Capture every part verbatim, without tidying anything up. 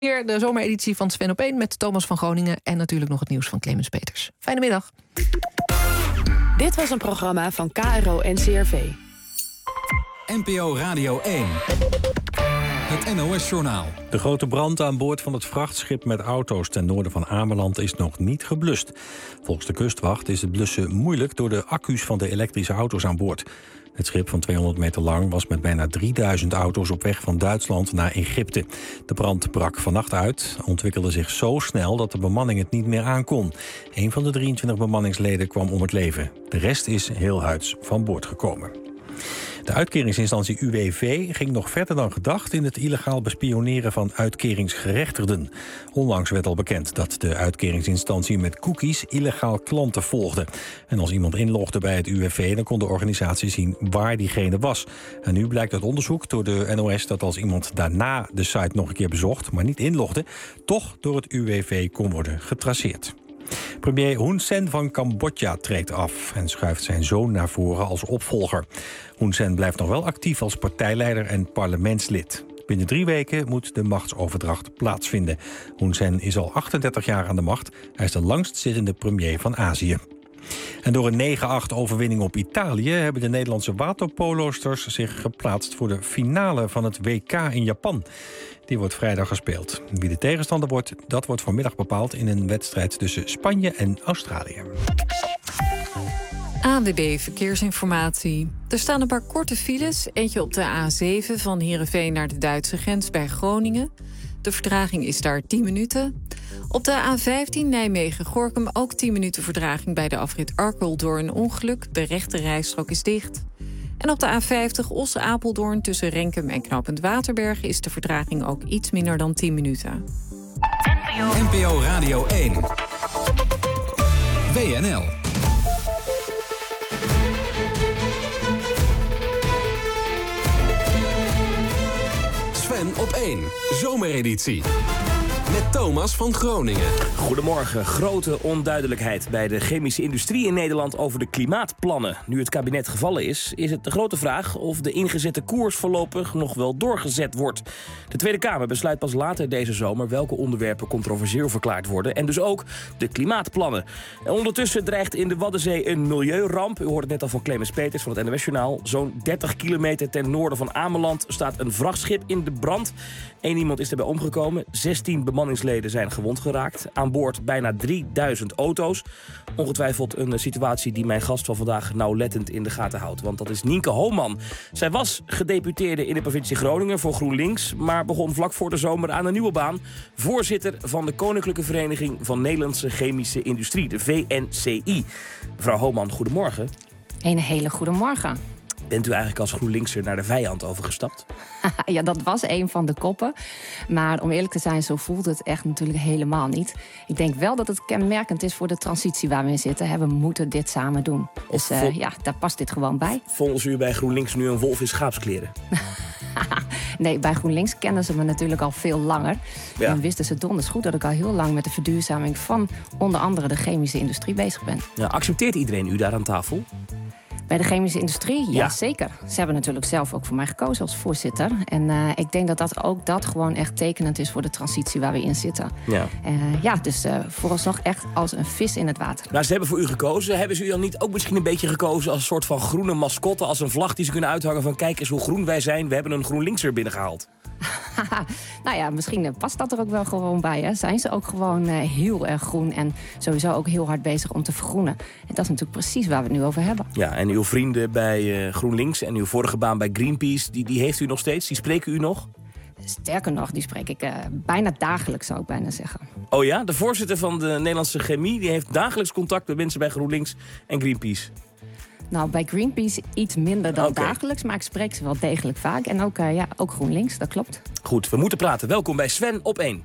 Hier de zomereditie van Sven op één met Thomas van Groningen en natuurlijk nog het nieuws van Clemens Peters. Fijne middag. Dit was een programma van K R O N C R V. N P O Radio één. Het N O S-journaal. De grote brand aan boord van het vrachtschip met auto's ten noorden van Ameland is nog niet geblust. Volgens de kustwacht is het blussen moeilijk door de accu's van de elektrische auto's aan boord. Het schip van tweehonderd meter lang was met bijna drieduizend auto's op weg van Duitsland naar Egypte. De brand brak vannacht uit, ontwikkelde zich zo snel dat de bemanning het niet meer aankon. Een van de drieëntwintig bemanningsleden kwam om het leven. De rest is heelhuids van boord gekomen. De uitkeringsinstantie U W V ging nog verder dan gedacht in het illegaal bespioneren van uitkeringsgerechtigden. Onlangs werd al bekend dat de uitkeringsinstantie met cookies illegaal klanten volgde. En als iemand inlogde bij het U W V, dan kon de organisatie zien waar diegene was. En nu blijkt uit onderzoek door de N O S dat als iemand daarna de site nog een keer bezocht, maar niet inlogde, toch door het U W V kon worden getraceerd. Premier Hun Sen van Cambodja treedt af en schuift zijn zoon naar voren als opvolger. Hun Sen blijft nog wel actief als partijleider en parlementslid. Binnen drie weken moet de machtsoverdracht plaatsvinden. Hun Sen is al achtendertig jaar aan de macht. Hij is de langstzittende premier van Azië. En door een negen acht overwinning op Italië hebben de Nederlandse waterpolosters zich geplaatst voor de finale van het W K in Japan. Die wordt vrijdag gespeeld. Wie de tegenstander wordt, dat wordt vanmiddag bepaald in een wedstrijd tussen Spanje en Australië. A N W B Verkeersinformatie. Er staan een paar korte files. Eentje op de A zeven van Heerenveen naar de Duitse grens bij Groningen. De vertraging is daar tien minuten. Op de A vijftien Nijmegen-Gorinchem ook tien minuten vertraging bij de afrit Arkel door een ongeluk. De rechte rijstrook is dicht. En op de A vijftig Os-Apeldoorn tussen Renkum en Knopend Waterberg is de vertraging ook iets minder dan tien minuten. N P O Radio één. W N L. Sven op één. Zomereditie. Met Thomas van Groningen. Goedemorgen. Grote onduidelijkheid bij de chemische industrie in Nederland over de klimaatplannen. Nu het kabinet gevallen is, is het de grote vraag of de ingezette koers voorlopig nog wel doorgezet wordt. De Tweede Kamer besluit pas later deze zomer welke onderwerpen controversieel verklaard worden. En dus ook de klimaatplannen. En ondertussen dreigt in de Waddenzee een milieuramp. U hoorde het net al van Clemens Peters van het N O S-journaal. Zo'n dertig kilometer ten noorden van Ameland staat een vrachtschip in de brand. Eén iemand is erbij omgekomen. zestien bemanningsleden zijn gewond geraakt. Aan boord bijna drieduizend auto's. Ongetwijfeld een situatie die mijn gast van vandaag nauwlettend in de gaten houdt. Want dat is Nienke Hooman. Zij was gedeputeerde in de provincie Groningen voor GroenLinks, maar begon vlak voor de zomer aan een nieuwe baan. Voorzitter van de Koninklijke Vereniging van Nederlandse Chemische Industrie, de V N C I. Mevrouw Hooman, goedemorgen. Een hele goede morgen. Bent u eigenlijk als GroenLinkser naar de vijand overgestapt? Ja, dat was een van de koppen. Maar om eerlijk te zijn, zo voelt het echt natuurlijk helemaal niet. Ik denk wel dat het kenmerkend is voor de transitie waar we in zitten. We moeten dit samen doen. Dus uh, vol... ja, daar past dit gewoon bij. Vonden ze u bij GroenLinks nu een wolf in schaapskleren? Nee, bij GroenLinks kennen ze me natuurlijk al veel langer. Ja. En wisten ze donders goed dat ik al heel lang met de verduurzaming van onder andere de chemische industrie bezig ben. Ja, accepteert iedereen u daar aan tafel? Bij de chemische industrie? Ja, ja, zeker. Ze hebben natuurlijk zelf ook voor mij gekozen als voorzitter. En uh, ik denk dat dat ook dat gewoon echt tekenend is voor de transitie waar we in zitten. Ja, uh, ja dus uh, vooralsnog echt als een vis in het water. Nou, ze hebben voor u gekozen. Hebben ze u dan niet ook misschien een beetje gekozen als een soort van groene mascotte, als een vlag die ze kunnen uithangen van kijk eens hoe groen wij zijn. We hebben een GroenLinkser binnengehaald. Nou ja, misschien past dat er ook wel gewoon bij. Hè. Zijn ze ook gewoon uh, heel erg groen en sowieso ook heel hard bezig om te vergroenen. En dat is natuurlijk precies waar we het nu over hebben. Ja, en uw vrienden bij uh, GroenLinks en uw vorige baan bij Greenpeace, die, die heeft u nog steeds? Die spreken u nog? Sterker nog, die spreek ik uh, bijna dagelijks, zou ik bijna zeggen. Oh ja? De voorzitter van de Nederlandse Chemie, die heeft dagelijks contact met mensen bij GroenLinks en Greenpeace. Nou, bij Greenpeace iets minder dan okay. dagelijks, maar ik spreek ze wel degelijk vaak. En ook, uh, ja, ook GroenLinks, dat klopt. Goed, we moeten praten. Welkom bij Sven op één.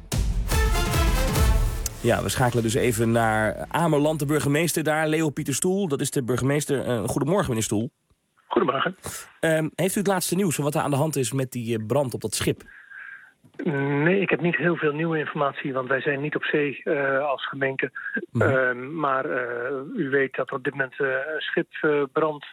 Ja, we schakelen dus even naar Ameland, de burgemeester daar, Leo Pieter Stoel. Dat is de burgemeester. Uh, goedemorgen, meneer Stoel. Goedemorgen. Uh, heeft u het laatste nieuws van wat er aan de hand is met die brand op dat schip? Nee, ik heb niet heel veel nieuwe informatie, want wij zijn niet op zee uh, als gemeente. Mm. Uh, maar uh, u weet dat er op dit moment uh, een schip uh, brandt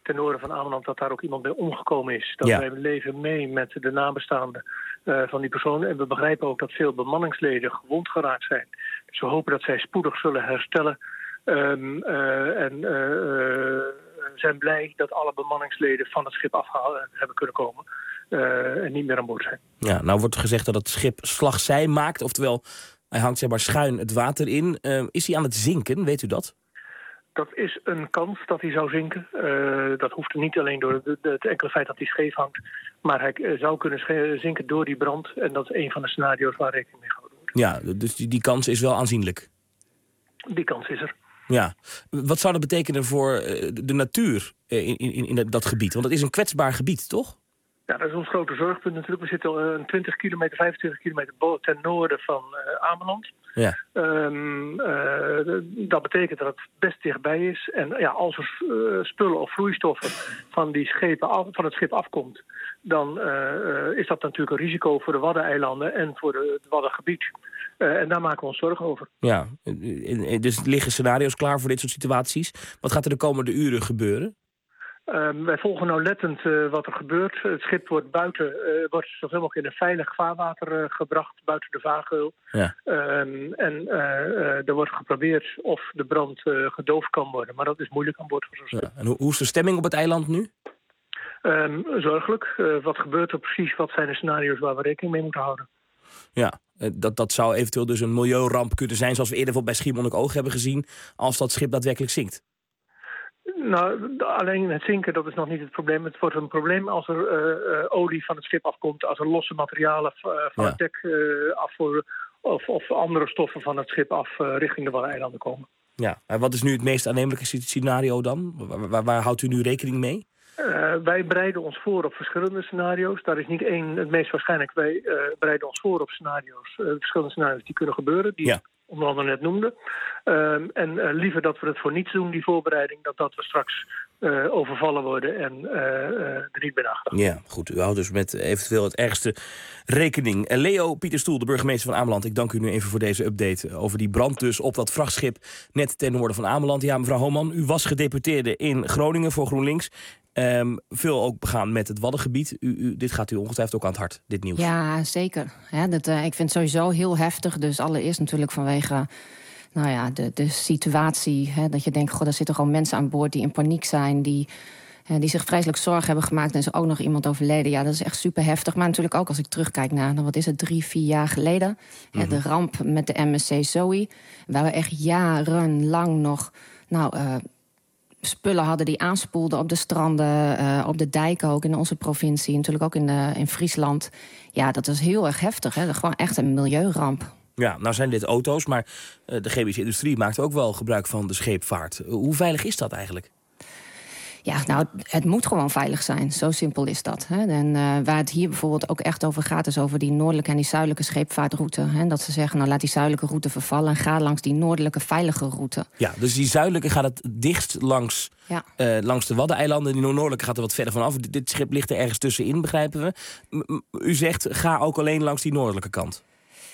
ten noorden van Ameland, dat daar ook iemand bij omgekomen is. Dat ja. wij leven mee met de nabestaanden uh, van die persoon. En we begrijpen ook dat veel bemanningsleden gewond geraakt zijn. Dus we hopen dat zij spoedig zullen herstellen. Um, uh, en uh, uh, zijn blij dat alle bemanningsleden van het schip afgehaald hebben kunnen komen. Uh, en niet meer aan boord zijn. Ja, nou wordt gezegd dat het schip slagzij maakt. Oftewel, hij hangt zeg maar schuin het water in. Uh, is hij aan het zinken, weet u dat? Dat is een kans dat hij zou zinken. Uh, dat hoeft niet alleen door de, de, het enkele feit dat hij scheef hangt. Maar hij uh, zou kunnen zinken door die brand. En dat is een van de scenario's waar rekening mee gehouden wordt. Ja, dus die, die kans is wel aanzienlijk. Die kans is er. Ja. Wat zou dat betekenen voor de natuur in, in, in dat gebied? Want het is een kwetsbaar gebied, toch? Ja, dat is ons grote zorgpunt natuurlijk. We zitten een twintig kilometer, vijfentwintig kilometer ten noorden van uh, Ameland. Ja. Um, uh, dat betekent dat het best dichtbij is. En ja, als er uh, spullen of vloeistoffen van, die schepen af, van het schip afkomt, dan uh, uh, is dat natuurlijk een risico voor de Waddeneilanden en voor de, het Waddengebied. Uh, en daar maken we ons zorgen over. Ja, dus liggen scenario's klaar voor dit soort situaties. Wat gaat er de komende uren gebeuren? Um, wij volgen nauwlettend uh, wat er gebeurt. Het schip wordt buiten, uh, wordt zoveel mogelijk in een veilig vaarwater uh, gebracht, buiten de vaargeul. Ja. Um, en uh, uh, er wordt geprobeerd of de brand uh, gedoofd kan worden. Maar dat is moeilijk aan boord van zo'n schip. Ja. En hoe, hoe is de stemming op het eiland nu? Um, zorgelijk. Uh, wat gebeurt er precies? Wat zijn de scenario's waar we rekening mee moeten houden? Ja, dat, dat zou eventueel dus een milieuramp kunnen zijn, zoals we eerder bij Schiermonnikoog hebben gezien, als dat schip daadwerkelijk zinkt. Nou, alleen het zinken, dat is nog niet het probleem. Het wordt een probleem als er uh, uh, olie van het schip afkomt, als er losse materialen uh, van ja. het dek uh, afvoeren, of, of andere stoffen van het schip af uh, richting de Waddeneilanden komen. Ja, en wat is nu het meest aannemelijke scenario dan? Waar, waar, waar houdt u nu rekening mee? Uh, wij bereiden ons voor op verschillende scenario's. Daar is niet één, het meest waarschijnlijk. Wij uh, bereiden ons voor op scenario's, uh, verschillende scenario's die kunnen gebeuren, die ja. ik onder andere net noemde. Uh, en uh, liever dat we het voor niets doen, die voorbereiding, dan dat we straks uh, overvallen worden en uh, uh, er niet bij nagedacht. Ja, goed. U houdt dus met eventueel het ergste rekening. Uh, Leo Pieterstoel, de burgemeester van Ameland, ik dank u nu even voor deze update over die brand dus op dat vrachtschip net ten noorden van Ameland. Ja, mevrouw Homan, u was gedeputeerde in Groningen voor GroenLinks. Um, veel ook begaan met het Waddengebied. U, u, dit gaat u ongetwijfeld ook aan het hart, dit nieuws. Ja, zeker. Ja, dat, uh, ik vind het sowieso heel heftig. Dus allereerst natuurlijk vanwege nou ja, de, de situatie. Hè, dat je denkt, goh, er zitten gewoon mensen aan boord die in paniek zijn. Die, uh, die zich vreselijk zorgen hebben gemaakt. En er is ook nog iemand overleden. Ja, dat is echt super heftig. Maar natuurlijk ook als ik terugkijk naar, nou, wat is het, drie, vier jaar geleden. Mm-hmm. Hè, de ramp met de M S C Zoe. Waar we echt jarenlang nog, nou... Uh, spullen hadden die aanspoelden op de stranden, uh, op de dijken ook in onze provincie, natuurlijk ook in, de, in Friesland. Ja, dat is heel erg heftig. Hè? Gewoon echt een milieuramp. Ja, nou zijn dit auto's, maar uh, de chemische industrie maakt ook wel gebruik van de scheepvaart. Uh, hoe veilig is dat eigenlijk? Ja, nou, het moet gewoon veilig zijn. Zo simpel is dat. Hè. En uh, waar het hier bijvoorbeeld ook echt over gaat, is over die noordelijke en die zuidelijke scheepvaartroute. Hè. Dat ze zeggen, nou laat die zuidelijke route vervallen en ga langs die noordelijke veilige route. Ja, dus die zuidelijke gaat het dichtst langs, ja. uh, langs de Waddeneilanden. Die noordelijke gaat er wat verder vanaf. Dit schip ligt er ergens tussenin, begrijpen we. M- u zegt, ga ook alleen langs die noordelijke kant.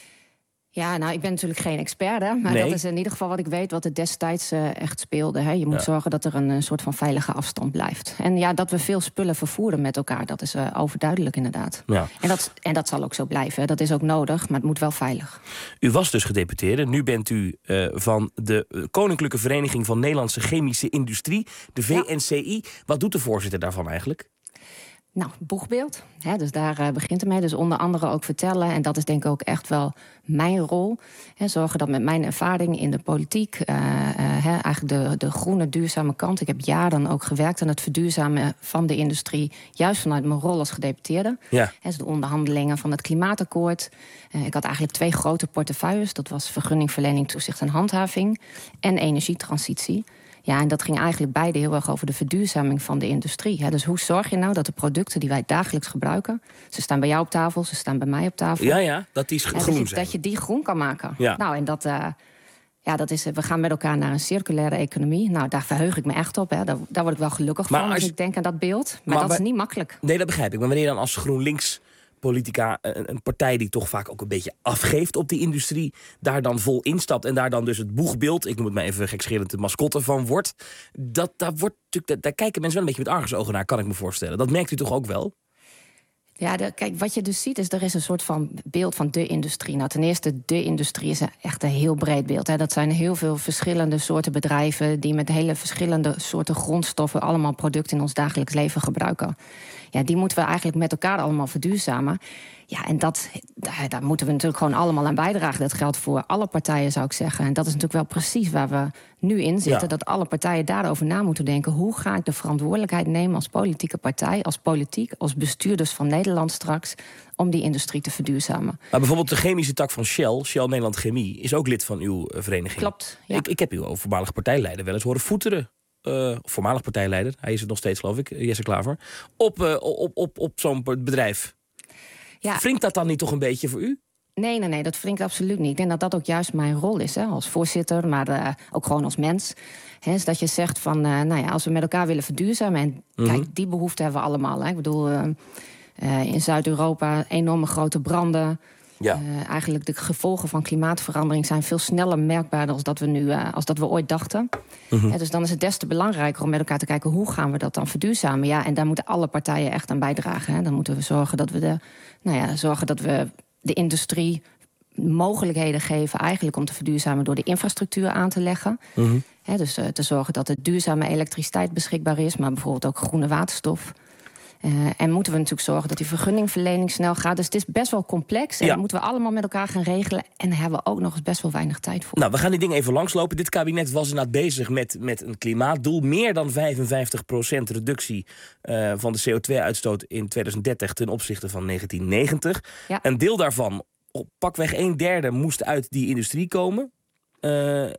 Ja, nou, ik ben natuurlijk geen expert, hè, maar nee. dat is in ieder geval wat ik weet wat er destijds uh, echt speelde. Hè. Je moet ja. zorgen dat er een, een soort van veilige afstand blijft. En ja, dat we veel spullen vervoeren met elkaar, dat is uh, overduidelijk inderdaad. Ja. En, dat, en dat zal ook zo blijven, dat is ook nodig, maar het moet wel veilig. U was dus gedeputeerde, nu bent u uh, van de Koninklijke Vereniging van Nederlandse Chemische Industrie, de V N C I. Ja. Wat doet de voorzitter daarvan eigenlijk? Nou, boegbeeld. Hè, dus daar uh, begint het mee. Dus onder andere ook vertellen. En dat is denk ik ook echt wel mijn rol. Hè, zorgen dat met mijn ervaring in de politiek, Uh, uh, hè, eigenlijk de, de groene, duurzame kant. Ik heb jaren ook gewerkt aan het verduurzamen van de industrie. Juist vanuit mijn rol als gedeputeerde. Ja. Hè, dus de onderhandelingen van het klimaatakkoord. Uh, ik had eigenlijk twee grote portefeuilles. Dat was vergunningverlening, toezicht en handhaving. En energietransitie. Ja, en dat ging eigenlijk beide heel erg over de verduurzaming van de industrie. Hè. Dus hoe zorg je nou dat de producten die wij dagelijks gebruiken, ze staan bij jou op tafel, ze staan bij mij op tafel. Ja, ja, dat die groen ja, dat je, zijn. Dat je die groen kan maken. Ja. Nou, en dat, uh, ja, dat is, we gaan met elkaar naar een circulaire economie. Nou, daar verheug ik me echt op. Hè. Daar, daar word ik wel gelukkig maar van als je... ik denk aan dat beeld. Maar, maar dat is niet makkelijk. Nee, dat begrijp ik. Maar wanneer dan als GroenLinks politica, een, een partij die toch vaak ook een beetje afgeeft op die industrie, daar dan vol instapt en daar dan dus het boegbeeld, ik noem het maar even gekscherend, de mascotte van wordt. Dat, daar, wordt natuurlijk, daar kijken mensen wel een beetje met argusogen naar, kan ik me voorstellen. Dat merkt u toch ook wel? Ja, de, kijk, wat je dus ziet is, er is een soort van beeld van de industrie. Nou, ten eerste, de industrie is echt een heel breed beeld. Hè. Dat zijn heel veel verschillende soorten bedrijven die met hele verschillende soorten grondstoffen allemaal producten in ons dagelijks leven gebruiken. Ja, die moeten we eigenlijk met elkaar allemaal verduurzamen. Ja, en dat, daar, daar moeten we natuurlijk gewoon allemaal aan bijdragen. Dat geldt voor alle partijen, zou ik zeggen. En dat is natuurlijk wel precies waar we nu in zitten. Ja. Dat alle partijen daarover na moeten denken. Hoe ga ik de verantwoordelijkheid nemen als politieke partij, als politiek, als bestuurders van Nederland straks, om die industrie te verduurzamen? Maar bijvoorbeeld de chemische tak van Shell, Shell Nederland Chemie, is ook lid van uw uh, vereniging. Klopt, ja. Ik, ik heb uw voormalige partijleider wel eens horen voeteren. Uh, voormalig partijleider, hij is het nog steeds, geloof ik, Jesse Klaver, op, uh, op, op, op zo'n bedrijf. Ja. Wringt dat dan niet toch een beetje voor u? Nee, nee, nee, dat wringt absoluut niet. Ik denk dat dat ook juist mijn rol is, hè, als voorzitter, maar uh, ook gewoon als mens. Hè, is dat je zegt van, uh, nou ja, als we met elkaar willen verduurzamen, en mm-hmm. kijk, die behoefte hebben we allemaal. Hè. Ik bedoel, uh, uh, in Zuid-Europa enorme grote branden. Ja. Uh, eigenlijk de gevolgen van klimaatverandering zijn veel sneller merkbaar dan dat we nu, uh, als dat we ooit dachten. Mm-hmm. Ja, dus dan is het des te belangrijker om met elkaar te kijken, hoe gaan we dat dan verduurzamen? Ja, en daar moeten alle partijen echt aan bijdragen. Hè. Dan moeten we zorgen dat we de, nou ja, zorgen dat we de industrie mogelijkheden geven eigenlijk om te verduurzamen door de infrastructuur aan te leggen. Mm-hmm. Hè, dus uh, te zorgen dat er duurzame elektriciteit beschikbaar is, maar bijvoorbeeld ook groene waterstof. Uh, en moeten we natuurlijk zorgen dat die vergunningverlening snel gaat. Dus het is best wel complex. En ja. dat moeten we allemaal met elkaar gaan regelen. En daar hebben we ook nog eens best wel weinig tijd voor. Nou, we gaan die dingen even langslopen. Dit kabinet was inderdaad bezig met, met een klimaatdoel. Meer dan vijfenvijftig procent reductie uh, van de C O twee uitstoot in tweeduizend dertig ten opzichte van negentien negentig. Ja. Een deel daarvan, op pakweg een derde, moest uit die industrie komen. Uh,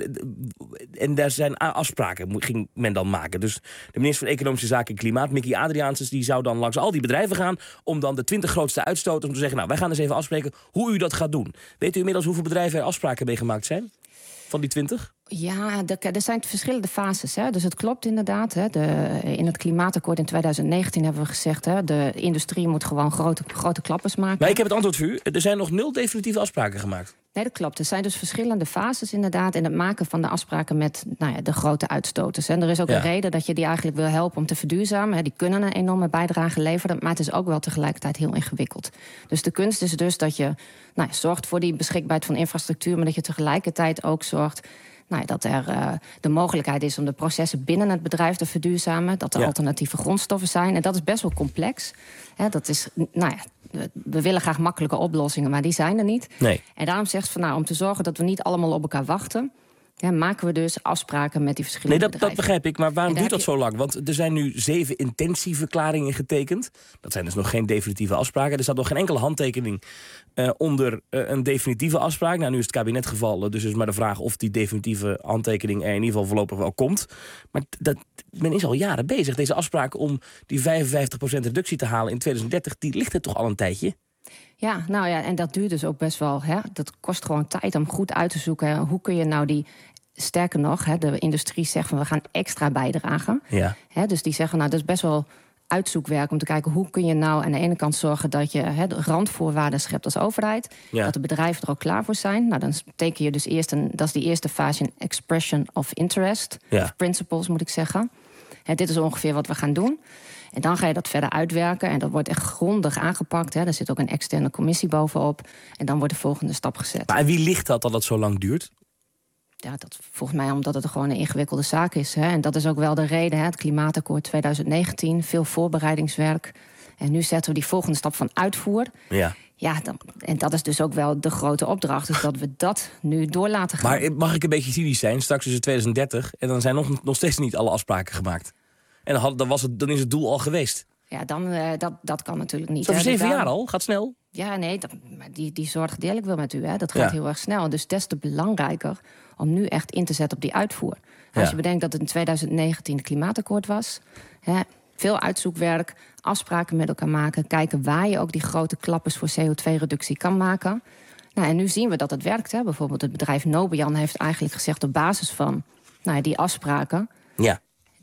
En daar zijn afspraken, ging men dan maken. Dus de minister van Economische Zaken en Klimaat, Mickey Adriaansens, die zou dan langs al die bedrijven gaan om dan de twintig grootste uitstoters om te zeggen, nou, wij gaan eens even afspreken hoe u dat gaat doen. Weet u inmiddels hoeveel bedrijven er afspraken mee gemaakt zijn? Van die twintig? Ja, er zijn verschillende fases. Hè. Dus het klopt inderdaad. Hè. De, in het klimaatakkoord in tweeduizend negentien hebben we gezegd, hè, de industrie moet gewoon grote, grote klappers maken. Maar ik heb het antwoord voor u. Er zijn nog nul definitieve afspraken gemaakt. Nee, dat klopt. Er zijn dus verschillende fases inderdaad in het maken van de afspraken met, nou ja, de grote uitstoters. En er is ook ja. een reden dat je die eigenlijk wil helpen om te verduurzamen. Die kunnen een enorme bijdrage leveren, maar het is ook wel tegelijkertijd heel ingewikkeld. Dus de kunst is dus dat je, nou ja, zorgt voor die beschikbaarheid van infrastructuur, maar dat je tegelijkertijd ook zorgt, nou ja, dat er uh, de mogelijkheid is om de processen binnen het bedrijf te verduurzamen, dat er ja. alternatieve grondstoffen zijn. En dat is best wel complex. Hè, dat is, nou ja, we willen graag makkelijke oplossingen, maar die zijn er niet. Nee. En daarom zegt ze van, nou, om te zorgen dat we niet allemaal op elkaar wachten, ja, maken we dus afspraken met die verschillende nee, dat, bedrijven. dat begrijp ik, maar waarom duurt dat je... zo lang? Want er zijn nu zeven intentieverklaringen getekend. Dat zijn dus nog geen definitieve afspraken. Er staat nog geen enkele handtekening uh, onder uh, een definitieve afspraak. Nou, nu is het kabinet gevallen, dus is maar de vraag of die definitieve handtekening er in ieder geval voorlopig wel komt. Maar dat, men is al jaren bezig. Deze afspraak om die vijfenvijftig procent reductie te halen in tweeduizend dertig, die ligt er toch al een tijdje? Ja, nou ja, en dat duurt dus ook best wel. Hè? Dat kost gewoon tijd om goed uit te zoeken. Hè? Hoe kun je nou die, sterker nog, hè, de industrie zegt van we gaan extra bijdragen. Ja. Hè, dus die zeggen, nou, dat is best wel uitzoekwerk om te kijken hoe kun je nou aan de ene kant zorgen dat je hè, de randvoorwaarden schept als overheid. Ja. Dat de bedrijven er ook klaar voor zijn. Nou, dan teken je dus eerst een, dat is die eerste fase, een expression of interest. Ja. Of principles, moet ik zeggen. Hè, dit is ongeveer wat we gaan doen. En dan ga je dat verder uitwerken. En dat wordt echt grondig aangepakt. Hè. Er zit ook een externe commissie bovenop. En dan wordt de volgende stap gezet. Maar en wie ligt dat dat het zo lang duurt? Ja, dat volgens mij omdat het gewoon een ingewikkelde zaak is. Hè. En dat is ook wel de reden. Hè. Het Klimaatakkoord tweeduizend negentien, veel voorbereidingswerk. En nu zetten we die volgende stap van uitvoer. Ja. Ja, dan, en dat is dus ook wel de grote opdracht. Dus dat we dat nu door laten gaan. Maar mag ik een beetje cynisch zijn? Straks is het tweeduizend dertig en dan zijn nog, nog steeds niet alle afspraken gemaakt. En dan, had, dan, was het, dan is het doel al geweest. Ja, dan, uh, dat, dat kan natuurlijk niet. Zo voor zeven jaar al? Gaat snel? Ja, nee, dat, maar die, die zorg deel ik wel met u. Hè. Dat gaat ja. heel erg snel. Dus des te belangrijker om nu echt in te zetten op die uitvoer. Ja. Als je bedenkt dat het in tweeduizend negentien het Klimaatakkoord was. Hè, veel uitzoekwerk, afspraken met elkaar maken. Kijken waar je ook die grote klappers voor C O twee reductie kan maken. Nou, en nu zien we dat het werkt. Hè. Bijvoorbeeld het bedrijf Nobian heeft eigenlijk gezegd op basis van nou ja, die afspraken. Ja.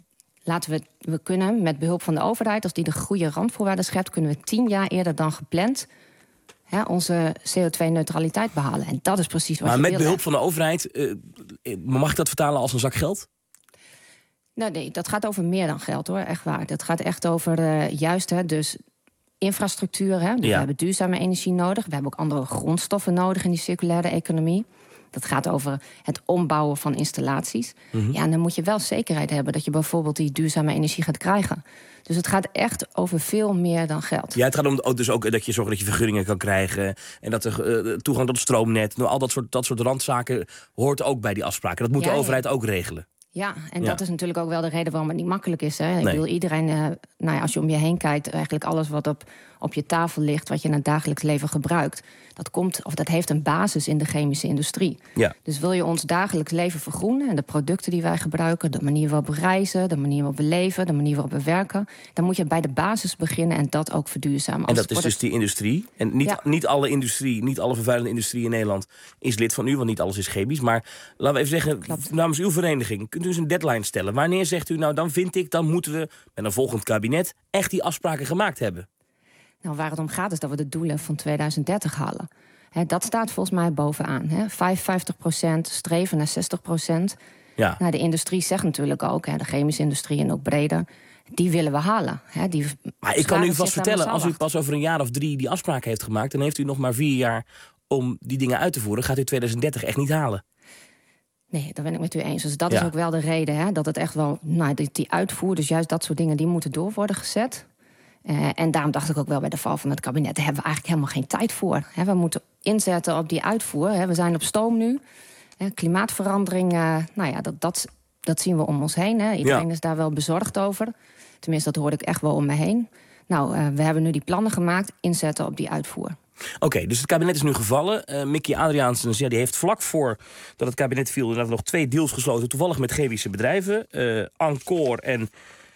laten we, we kunnen met behulp van de overheid, als die de goede randvoorwaarden schept, kunnen we tien jaar eerder dan gepland hè, onze C O twee neutraliteit behalen. En dat is precies wat maar je met wil, behulp hè. van de overheid, uh, mag ik dat vertalen als een zak geld? Nou, nee, dat gaat over meer dan geld, hoor. Echt waar. Dat gaat echt over uh, juist, hè, dus infrastructuur. Hè. Dus ja. We hebben duurzame energie nodig. We hebben ook andere grondstoffen nodig in die circulaire economie. Dat gaat over het ombouwen van installaties. Mm-hmm. Ja, en dan moet je wel zekerheid hebben dat je bijvoorbeeld die duurzame energie gaat krijgen. Dus het gaat echt over veel meer dan geld. Ja, het gaat om dus ook dat je zorgt dat je vergunningen kan krijgen. En dat er uh, toegang tot het stroomnet. Nou, al dat soort, dat soort randzaken hoort ook bij die afspraken. Dat moet ja, de overheid ja. ook regelen. Ja, en ja. dat is natuurlijk ook wel de reden waarom het niet makkelijk is. Hè? Ik nee. bedoel, iedereen, uh, nou ja, als je om je heen kijkt, eigenlijk alles wat op, op je tafel ligt, wat je in het dagelijks leven gebruikt, dat komt, of dat heeft een basis in de chemische industrie. Ja. Dus wil je ons dagelijks leven vergroenen en de producten die wij gebruiken, de manier waarop we reizen, de manier waarop we leven, de manier waarop we werken, dan moet je bij de basis beginnen en dat ook verduurzamen. En dat is dus die industrie. En niet, ja. niet alle industrie, niet alle vervuilende industrie in Nederland is lid van u, want niet alles is chemisch. Maar laten we even zeggen, Klopt. namens uw vereniging, kunt u eens een deadline stellen? Wanneer zegt u, nou dan vind ik, dan moeten we met een volgend kabinet echt die afspraken gemaakt hebben? Nou, waar het om gaat is dat we de doelen van tweeduizend dertig halen. He, dat staat volgens mij bovenaan. He. vijfenvijftig procent, streven naar zestig procent. Ja. Nou, de industrie zegt natuurlijk ook, he, de chemische industrie en ook breder, die willen we halen. He, die maar ik kan u vast vertellen, als u pas over een jaar of drie die afspraken heeft gemaakt, dan heeft u nog maar vier jaar om die dingen uit te voeren. Gaat u tweeduizend dertig echt niet halen? Nee, dat ben ik met u eens. Dus dat ja. is ook wel de reden, hè, dat het echt wel, nou, die, die uitvoer, dus juist dat soort dingen, die moeten door worden gezet. Uh, en daarom dacht ik ook wel bij de val van het kabinet, daar hebben we eigenlijk helemaal geen tijd voor. He, we moeten inzetten op die uitvoer. He, we zijn op stoom nu. He, klimaatverandering, uh, nou ja, dat, dat, dat zien we om ons heen. He. Iedereen ja. is daar wel bezorgd over. Tenminste, dat hoorde ik echt wel om me heen. Nou, uh, we hebben nu die plannen gemaakt, inzetten op die uitvoer. Oké, okay, dus het kabinet is nu gevallen. Uh, Mickey Adriaansens, ja, die heeft vlak voor dat het kabinet viel inderdaad nog twee deals gesloten, toevallig met chemische bedrijven. Uh, Ancor en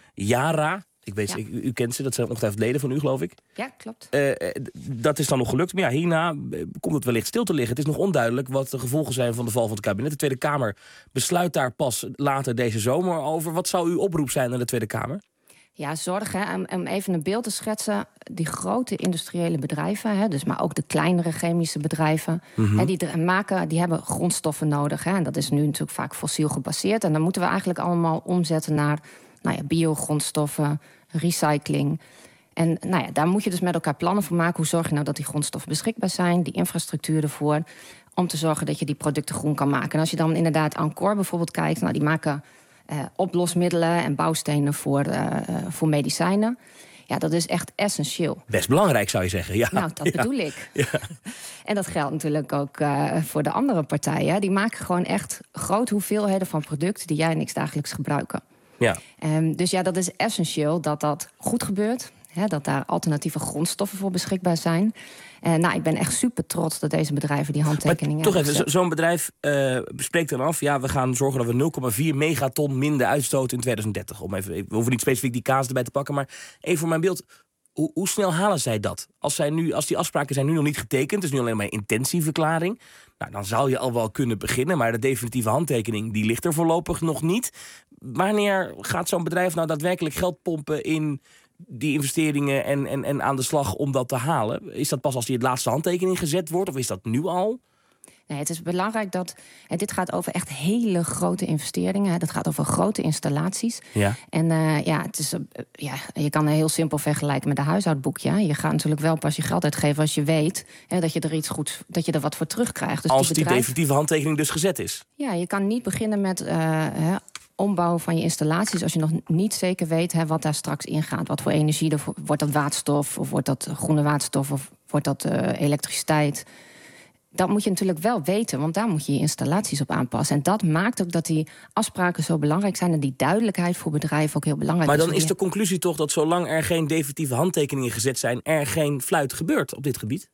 Yara. Ik weet, ja. ik, u kent ze, dat zijn ongetwijfeld leden van u, geloof ik. Ja, klopt. Uh, dat is dan nog gelukt. Maar ja, hierna komt het wellicht stil te liggen. Het is nog onduidelijk wat de gevolgen zijn van de val van het kabinet. De Tweede Kamer besluit daar pas later deze zomer over. Wat zou uw oproep zijn aan de Tweede Kamer? Ja, zorg, hè, om, om even een beeld te schetsen. Die grote industriële bedrijven, hè, dus maar ook de kleinere chemische bedrijven, mm-hmm. hè, die maken, die hebben grondstoffen nodig. Hè, en dat is nu natuurlijk vaak fossiel gebaseerd. En dan moeten we eigenlijk allemaal omzetten naar, nou ja, biogrondstoffen, recycling. En nou ja, daar moet je dus met elkaar plannen voor maken. Hoe zorg je nou dat die grondstoffen beschikbaar zijn, die infrastructuur ervoor, om te zorgen dat je die producten groen kan maken. En als je dan inderdaad Ancor bijvoorbeeld kijkt, nou, die maken uh, oplosmiddelen en bouwstenen voor, uh, voor medicijnen. Ja, dat is echt essentieel. Best belangrijk, zou je zeggen. Ja. Nou, dat ja. bedoel ik. Ja. En dat geldt natuurlijk ook uh, voor de andere partijen. Die maken gewoon echt grote hoeveelheden van producten die jij en ik dagelijks gebruiken. Ja. Um, dus ja, dat is essentieel dat dat goed gebeurt. Hè, dat daar alternatieve grondstoffen voor beschikbaar zijn. Uh, nou, ik ben echt super trots dat deze bedrijven die handtekeningen maar toch hebben. Toch even, zo'n bedrijf uh, spreekt dan af, ja, we gaan zorgen dat we nul komma vier megaton minder uitstoten in tweeduizend dertig. Om even, we hoeven niet specifiek die kaas erbij te pakken, maar even voor mijn beeld. Hoe, hoe snel halen zij dat? Als, zij nu, als die afspraken zijn nu nog niet getekend, dus nu alleen maar een intentieverklaring, nou, dan zou je al wel kunnen beginnen, maar de definitieve handtekening die ligt er voorlopig nog niet. Wanneer gaat zo'n bedrijf nou daadwerkelijk geld pompen in die investeringen en, en, en aan de slag om dat te halen? Is dat pas als die het laatste handtekening gezet wordt, of is dat nu al? Nee, het is belangrijk dat, en dit gaat over echt hele grote investeringen. Dat gaat over grote installaties. Ja. En uh, ja, het is, uh, ja, je kan het heel simpel vergelijken met een huishoudboekje. Je gaat natuurlijk wel pas je geld uitgeven als je weet hè, dat je er iets goeds, dat je er wat voor terugkrijgt. Dus als die, die bedrijf, definitieve handtekening dus gezet is. Ja, je kan niet beginnen met uh, hè, ombouwen van je installaties als je nog niet zeker weet hè, wat daar straks ingaat. Wat voor energie, er, wordt dat waterstof of wordt dat groene waterstof of wordt dat uh, elektriciteit? Dat moet je natuurlijk wel weten, want daar moet je je installaties op aanpassen. En dat maakt ook dat die afspraken zo belangrijk zijn en die duidelijkheid voor bedrijven ook heel belangrijk is. Maar dan is de conclusie toch dat zolang er geen definitieve handtekeningen gezet zijn, er geen fluit gebeurt op dit gebied?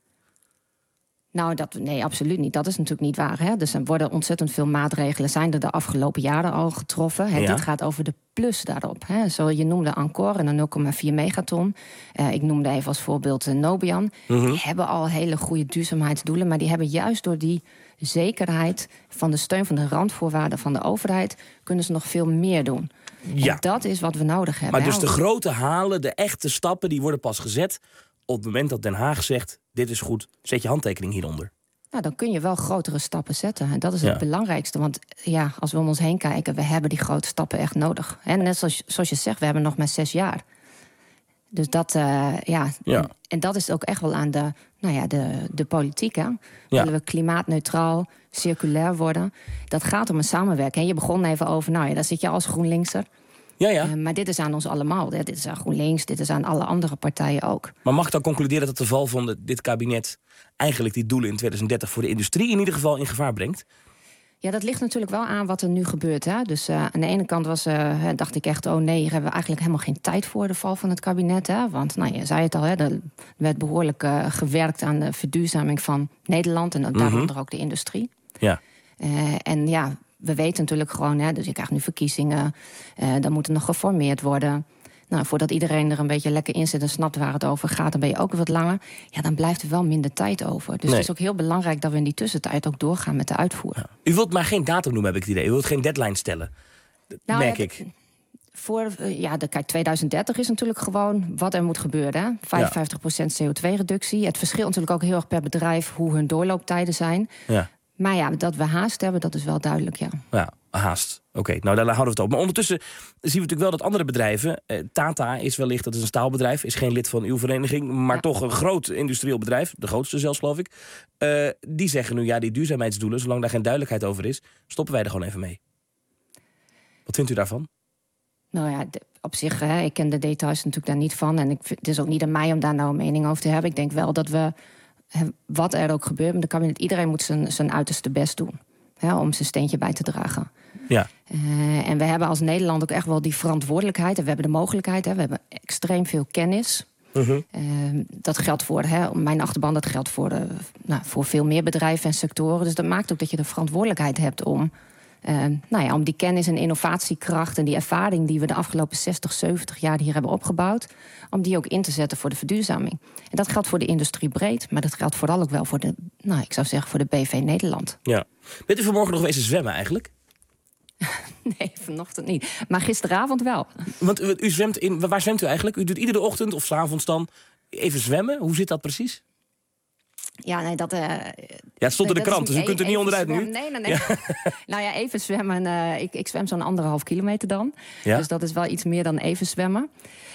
Nou, dat, nee, absoluut niet. Dat is natuurlijk niet waar. Hè? Dus er worden ontzettend veel maatregelen, zijn er de afgelopen jaren al getroffen. Hè? Ja. Dit gaat over de plus daarop. Hè? Zo, je noemde Ancor en de nul komma vier megaton. Uh, ik noemde even als voorbeeld uh, Nobian. Mm-hmm. Die hebben al hele goede duurzaamheidsdoelen, maar die hebben juist door die zekerheid van de steun van de randvoorwaarden van de overheid kunnen ze nog veel meer doen. Ja. En dat is wat we nodig hebben. Maar dus de grote halen, de echte stappen, die worden pas gezet op het moment dat Den Haag zegt, dit is goed, zet je handtekening hieronder. Nou, dan kun je wel grotere stappen zetten. En dat is het Ja. belangrijkste. Want ja, als we om ons heen kijken, we hebben die grote stappen echt nodig. En net zoals, zoals je zegt, we hebben nog maar zes jaar. Dus dat, uh, ja, Ja. En, en dat is ook echt wel aan de, nou ja, de, de politiek. Hè? Ja. Willen we klimaatneutraal, circulair worden? Dat gaat om een samenwerking. Je begon even over, nou ja, daar zit je als GroenLinkser. Ja, ja. Uh, maar dit is aan ons allemaal. Hè? Dit is aan GroenLinks, dit is aan alle andere partijen ook. Maar mag ik dan concluderen dat de val van de, dit kabinet eigenlijk die doelen in twintig dertig voor de industrie in ieder geval in gevaar brengt? Ja, dat ligt natuurlijk wel aan wat er nu gebeurt. Hè? Dus uh, aan de ene kant was, uh, dacht ik echt, oh nee, hier hebben we eigenlijk helemaal geen tijd voor, de val van het kabinet. Hè? Want, nou, je zei het al, hè, er werd behoorlijk uh, gewerkt aan de verduurzaming van Nederland en Mm-hmm. daaronder ook de industrie. Ja. Uh, en ja, we weten natuurlijk gewoon, hè, dus je krijgt nu verkiezingen, uh, dan moet er nog geformeerd worden. Nou, voordat iedereen er een beetje lekker in zit en snapt waar het over gaat, dan ben je ook wat langer. Ja, dan blijft er wel minder tijd over. Dus Nee. het is ook heel belangrijk dat we in die tussentijd ook doorgaan met de uitvoer. Ja. U wilt maar geen datum noemen, heb ik het idee. U wilt geen deadline stellen. Dat Nou, merk ja, ik. Voor, uh, ja, de, kijk, twintig dertig is natuurlijk gewoon wat er moet gebeuren. Hè? vijfenvijftig procent C O twee reductie. Het verschilt natuurlijk ook heel erg per bedrijf hoe hun doorlooptijden zijn. Ja. Maar ja, dat we haast hebben, dat is wel duidelijk, ja. Ja, haast. Oké, okay, nou daar houden we het op. Maar ondertussen zien we natuurlijk wel dat andere bedrijven... Eh, Tata is wellicht, dat is een staalbedrijf... is geen lid van uw vereniging... maar Ja. toch een groot industrieel bedrijf. De grootste zelfs, geloof ik. Uh, die zeggen nu, ja, die duurzaamheidsdoelen... zolang daar geen duidelijkheid over is... stoppen wij er gewoon even mee. Wat vindt u daarvan? Nou ja, de, op zich, hè, ik ken de details natuurlijk daar niet van. En ik, het is ook niet aan mij om daar nou een mening over te hebben. Ik denk wel dat we, hè, wat er ook gebeurt met de kabinet... iedereen moet zijn, zijn uiterste best doen. Hè, om zijn steentje bij te dragen. Ja. Uh, en we hebben als Nederland ook echt wel die verantwoordelijkheid. En we hebben de mogelijkheid, hè, we hebben extreem veel kennis. Uh-huh. Uh, dat geldt voor hè, mijn achterban, dat geldt voor, uh, nou, voor veel meer bedrijven en sectoren. Dus dat maakt ook dat je de verantwoordelijkheid hebt om... Uh, nou ja, om die kennis en innovatiekracht en die ervaring die we de afgelopen zestig, zeventig jaar hier hebben opgebouwd, om die ook in te zetten voor de verduurzaming. En dat geldt voor de industrie breed, maar dat geldt vooral ook wel voor de, nou, ik zou zeggen, voor de B V Nederland. Ja. Bent u vanmorgen nog wezen zwemmen eigenlijk? Nee, vanochtend niet. Maar gisteravond wel. Want u zwemt in, waar zwemt u eigenlijk? U doet iedere ochtend of 's avonds dan even zwemmen? Hoe zit dat precies? Ja, nee, dat... Uh, ja, het stond in de krant, dus u kunt er niet onderuit zwemmen. nu. Nee, nee, nee. Ja. Nou ja, even zwemmen. Uh, ik, ik zwem zo'n anderhalf kilometer dan. Ja? Dus dat is wel iets meer dan even zwemmen.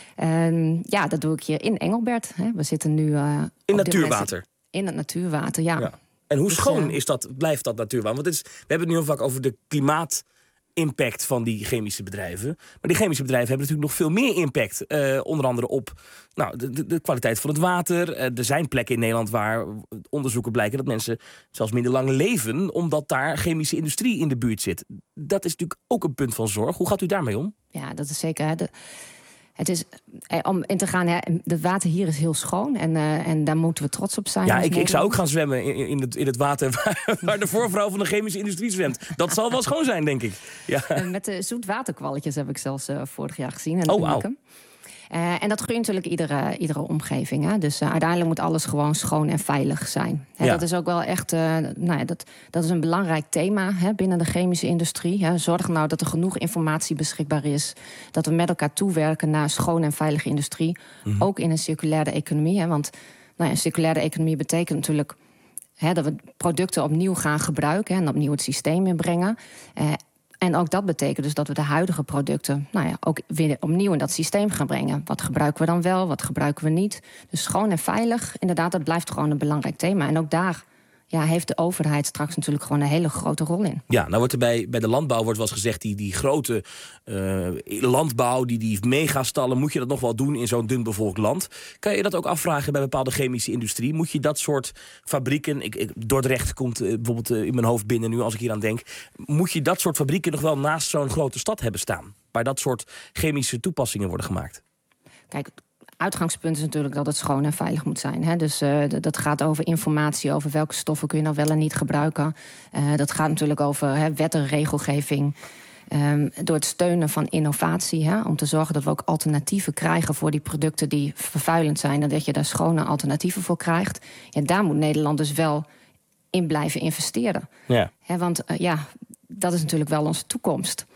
Uh, ja, dat doe ik hier in Engelbert. Hè. We zitten nu... Uh, in natuurwater? In het natuurwater, ja. ja. En hoe dus, schoon uh, is dat, blijft dat natuurwater? Want het is, we hebben het nu heel vaak over de klimaat... impact van die chemische bedrijven. Maar die chemische bedrijven hebben natuurlijk nog veel meer impact. Uh, onder andere op nou, de, de, de kwaliteit van het water. Uh, er zijn plekken in Nederland waar onderzoeken blijken... dat mensen zelfs minder lang leven... omdat daar chemische industrie in de buurt zit. Dat is natuurlijk ook een punt van zorg. Hoe gaat u daarmee om? Ja, dat is zeker... Hè. De... Het is, om in te gaan, het water hier is heel schoon en, uh, en daar moeten we trots op zijn. Ja, ik, ik zou ook gaan zwemmen in, in, het, in het water waar, waar de voorvrouw van de chemische industrie zwemt. Dat zal wel schoon zijn, denk ik. Ja. Uh, met de zoetwaterkwalletjes heb ik zelfs uh, vorig jaar gezien. En oh, wauw. Uh, en dat groeit natuurlijk iedere, iedere omgeving. Hè? Dus uh, uiteindelijk moet alles gewoon schoon en veilig zijn. Hè, ja. Dat is ook wel echt uh, nou ja, dat, dat is een belangrijk thema hè, binnen de chemische industrie. Hè. Zorg nou dat er genoeg informatie beschikbaar is. Dat we met elkaar toewerken naar schoon en veilige industrie. Mm-hmm. Ook in een circulaire economie. Hè, want nou ja, een circulaire economie betekent natuurlijk hè, dat we producten opnieuw gaan gebruiken. Hè, en opnieuw het systeem inbrengen. Uh, En ook dat betekent dus dat we de huidige producten... nou ja, ook weer opnieuw in dat systeem gaan brengen. Wat gebruiken we dan wel, wat gebruiken we niet? Dus schoon en veilig, inderdaad, dat blijft gewoon een belangrijk thema. En ook daar ja, heeft de overheid straks natuurlijk gewoon een hele grote rol in. Ja, nou wordt er bij, bij de landbouw wordt wel eens gezegd... die, die grote uh, landbouw, die, die megastallen... moet je dat nog wel doen in zo'n dun bevolkt land? Kan je dat ook afvragen bij bepaalde chemische industrie? Moet je dat soort fabrieken... Ik, ik, Dordrecht komt uh, bijvoorbeeld uh, in mijn hoofd binnen nu als ik hier aan denk... moet je dat soort fabrieken nog wel naast zo'n grote stad hebben staan? Waar dat soort chemische toepassingen worden gemaakt? Kijk... Uitgangspunt is natuurlijk dat het schoon en veilig moet zijn. Hè? Dus uh, d- dat gaat over informatie, over welke stoffen kun je nou wel en niet gebruiken. Uh, dat gaat natuurlijk over hè, wet en regelgeving. Um, door het steunen van innovatie. Hè? Om te zorgen dat we ook alternatieven krijgen voor die producten die vervuilend zijn. En dat je daar schone alternatieven voor krijgt. Ja, daar moet Nederland dus wel in blijven investeren. Ja. Hè, want uh, ja, dat is natuurlijk wel onze toekomst.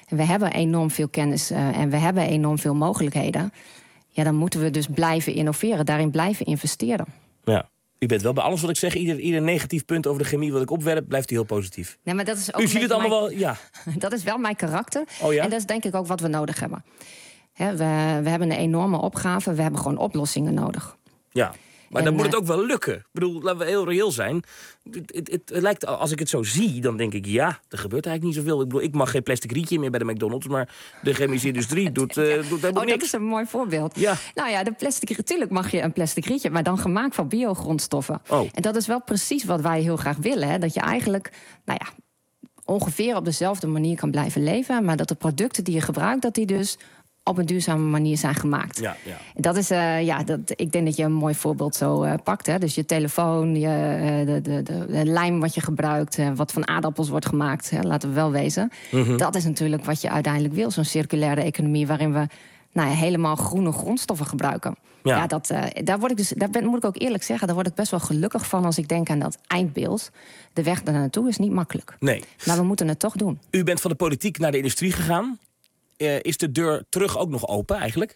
en we hebben enorm veel kennis uh, en we hebben enorm veel mogelijkheden, ja, dan moeten we dus blijven innoveren, daarin blijven investeren. Ja. U bent wel bij alles wat ik zeg, ieder, ieder negatief punt over de chemie wat ik opwerp, blijft u heel positief. Nee, maar dat is ook u ziet het allemaal mijn, wel, ja. Dat is wel mijn karakter. Oh ja? En dat is denk ik ook wat we nodig hebben. He, we, we hebben een enorme opgave, we hebben gewoon oplossingen nodig. Ja. Maar en, dan moet het ook wel lukken. Ik bedoel, laten we heel reëel zijn. Het, het, het, het lijkt, als ik het zo zie, dan denk ik, ja, er gebeurt eigenlijk niet zoveel. Ik bedoel, ik mag geen plastic rietje meer bij de McDonald's, maar de chemische industrie doet, uh, doet helemaal oh, niks. Dat is een mooi voorbeeld. Ja. Nou ja, de plastic, natuurlijk mag je een plastic rietje, maar dan gemaakt van biogrondstoffen. Oh. En dat is wel precies wat wij heel graag willen. Hè? Dat je eigenlijk, nou ja, ongeveer op dezelfde manier kan blijven leven, maar dat de producten die je gebruikt, dat die dus op een duurzame manier zijn gemaakt. Ja, ja. Dat is, uh, ja, dat, ik denk dat je een mooi voorbeeld zo uh, pakt. Hè? Dus je telefoon, je, uh, de, de, de, de lijm wat je gebruikt, uh, wat van aardappels wordt gemaakt, hè? Laten we wel wezen. Mm-hmm. Dat is natuurlijk wat je uiteindelijk wil, zo'n circulaire economie waarin we nou ja, helemaal groene grondstoffen gebruiken. Ja, ja dat, uh, daar, word ik dus, daar ben, moet ik ook eerlijk zeggen, daar word ik best wel gelukkig van als ik denk aan dat eindbeeld. De weg daar naartoe is niet makkelijk. Nee. Maar we moeten het toch doen. U bent van de politiek naar de industrie gegaan. Uh, is de deur terug ook nog open eigenlijk?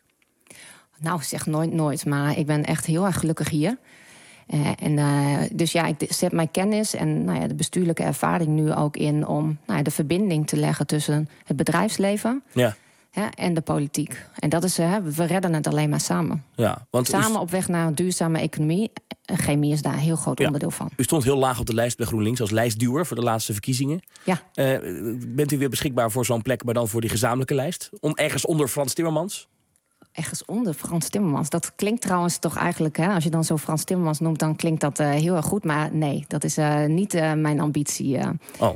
Nou, zeg nooit nooit, maar ik ben echt heel erg gelukkig hier. Uh, en, uh, dus ja, ik zet mijn kennis en nou ja, de bestuurlijke ervaring nu ook in om nou ja, de verbinding te leggen tussen het bedrijfsleven, ja. hè, en de politiek. En dat is, uh, we redden het alleen maar samen. Ja, want samen u... op weg naar een duurzame economie. En chemie is daar een heel groot ja. onderdeel van. U stond heel laag op de lijst bij GroenLinks als lijstduwer voor de laatste verkiezingen. Ja. Uh, bent u weer beschikbaar voor zo'n plek, maar dan voor die gezamenlijke lijst? Om, ergens onder Frans Timmermans? Ergens onder Frans Timmermans. Dat klinkt trouwens toch eigenlijk, hè, als je dan zo Frans Timmermans noemt, dan klinkt dat uh, heel erg goed. Maar nee, dat is uh, niet uh, mijn ambitie. Uh. Oh.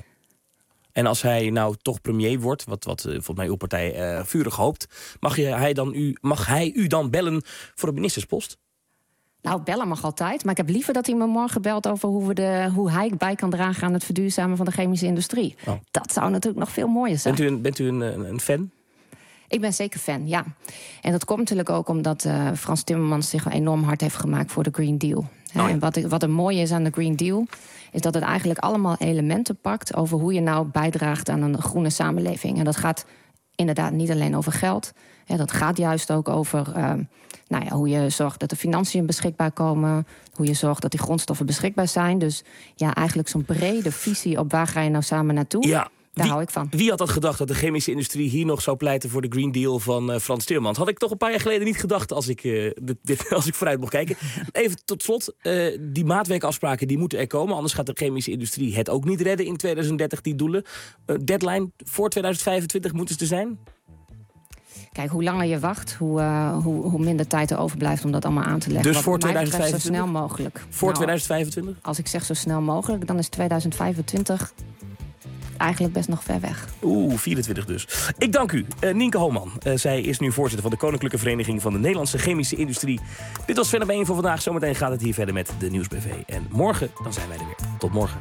En als hij nou toch premier wordt, wat, wat uh, volgens mij uw partij uh, vurig hoopt, mag, je, hij dan u, mag hij u dan bellen voor een ministerspost? Nou, bellen mag altijd. Maar ik heb liever dat hij me morgen belt over hoe, we de, hoe hij bij kan dragen aan het verduurzamen van de chemische industrie. Oh. Dat zou natuurlijk nog veel mooier zijn. Bent u een, bent u een, een fan? Ik ben zeker fan, ja. En dat komt natuurlijk ook omdat uh, Frans Timmermans zich enorm hard heeft gemaakt voor de Green Deal. Oh, ja. En wat, wat er mooi is aan de Green Deal, is dat het eigenlijk allemaal elementen pakt over hoe je nou bijdraagt aan een groene samenleving. En dat gaat inderdaad niet alleen over geld. Ja, dat gaat juist ook over uh, nou ja, hoe je zorgt dat de financiën beschikbaar komen, hoe je zorgt dat die grondstoffen beschikbaar zijn. Dus ja, eigenlijk zo'n brede visie op waar ga je nou samen naartoe. Ja. Daar wie, hou ik van. Wie had dat gedacht dat de chemische industrie hier nog zou pleiten voor de Green Deal van uh, Frans Timmermans? Had ik toch een paar jaar geleden niet gedacht als ik, uh, dit, dit, als ik vooruit mocht kijken. Even tot slot, uh, die maatwerkafspraken die moeten er komen. Anders gaat de chemische industrie het ook niet redden in tweeduizend dertig, die doelen. Uh, deadline voor tweeduizend vijfentwintig moeten ze er zijn? Kijk, hoe langer je wacht, hoe, uh, hoe, hoe minder tijd er overblijft om dat allemaal aan te leggen. Dus voor tweeduizend vijfentwintig? Zo snel mogelijk. Voor nou, tweeduizend vijfentwintig? Als ik zeg zo snel mogelijk, dan is tweeduizend vijfentwintig eigenlijk best nog ver weg. Oeh, vierentwintig dus. Ik dank u, uh, Nienke Hooman. Uh, zij is nu voorzitter van de Koninklijke Vereniging van de Nederlandse Chemische Industrie. Dit was Sven op één voor vandaag. Zometeen gaat het hier verder met de Nieuws B V. En morgen, dan zijn wij er weer. Tot morgen.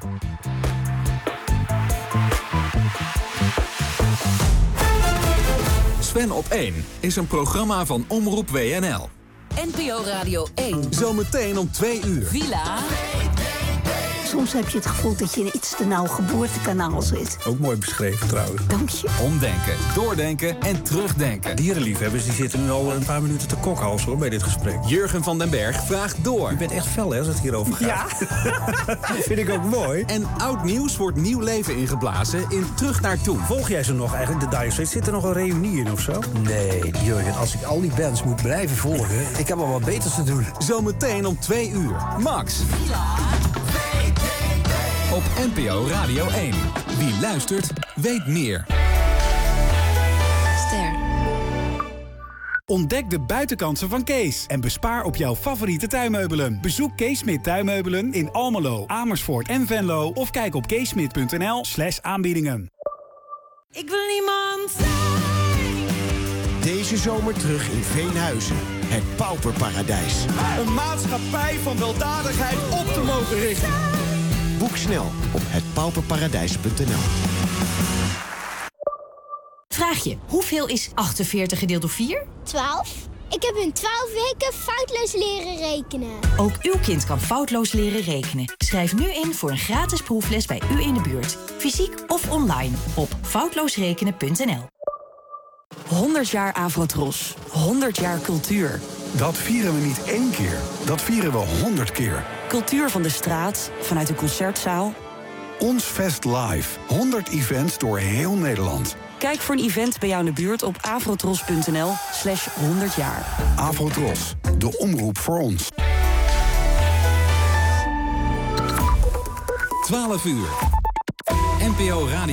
Sven op één is een programma van Omroep W N L. N P O Radio één. Zometeen om twee uur. Villa. Soms heb je het gevoel dat je in iets te nauw geboortekanaal zit. Ook mooi beschreven trouwens. Dank je. Omdenken, doordenken en terugdenken. Dierenliefhebbers die zitten nu al een paar minuten te kokhalzen hoor, bij dit gesprek. Jurgen van den Berg vraagt door. Je bent echt fel hè, als het hierover gaat. Ja. Dat vind ik ook mooi. En oud nieuws wordt nieuw leven ingeblazen in Terug naar Toen. Volg jij ze nog eigenlijk, de Dire Straits? Zit er nog een reunie in of zo? Nee, Jurgen, als ik al die bands moet blijven volgen, ik heb al wat beters te doen. Zometeen om twee uur. Max. Op N P O Radio één. Wie luistert, weet meer. Ster. Ontdek de buitenkansen van Kees en bespaar op jouw favoriete tuinmeubelen. Bezoek Kees Smit Tuinmeubelen in Almelo, Amersfoort en Venlo of kijk op keesmit punt n l slash aanbiedingen. Ik wil niemand. Deze zomer terug in Veenhuizen. Het pauperparadijs. Een maatschappij van weldadigheid op te mogen richten. Boek snel op het pauperparadijs punt n l. Vraag je, hoeveel is achtenveertig gedeeld door vier? twaalf. Ik heb in twaalf weken foutloos leren rekenen. Ook uw kind kan foutloos leren rekenen. Schrijf nu in voor een gratis proefles bij u in de buurt. Fysiek of online op foutloosrekenen punt n l. honderd jaar Avrotros. honderd jaar cultuur. Dat vieren we niet één keer, dat vieren we honderd keer. Cultuur van de straat, vanuit de concertzaal. Ons Fest Live. honderd events door heel Nederland. Kijk voor een event bij jou in de buurt op avrotros.nl slash honderd jaar. Avrotros, de omroep voor ons. twaalf uur. N P O Radio.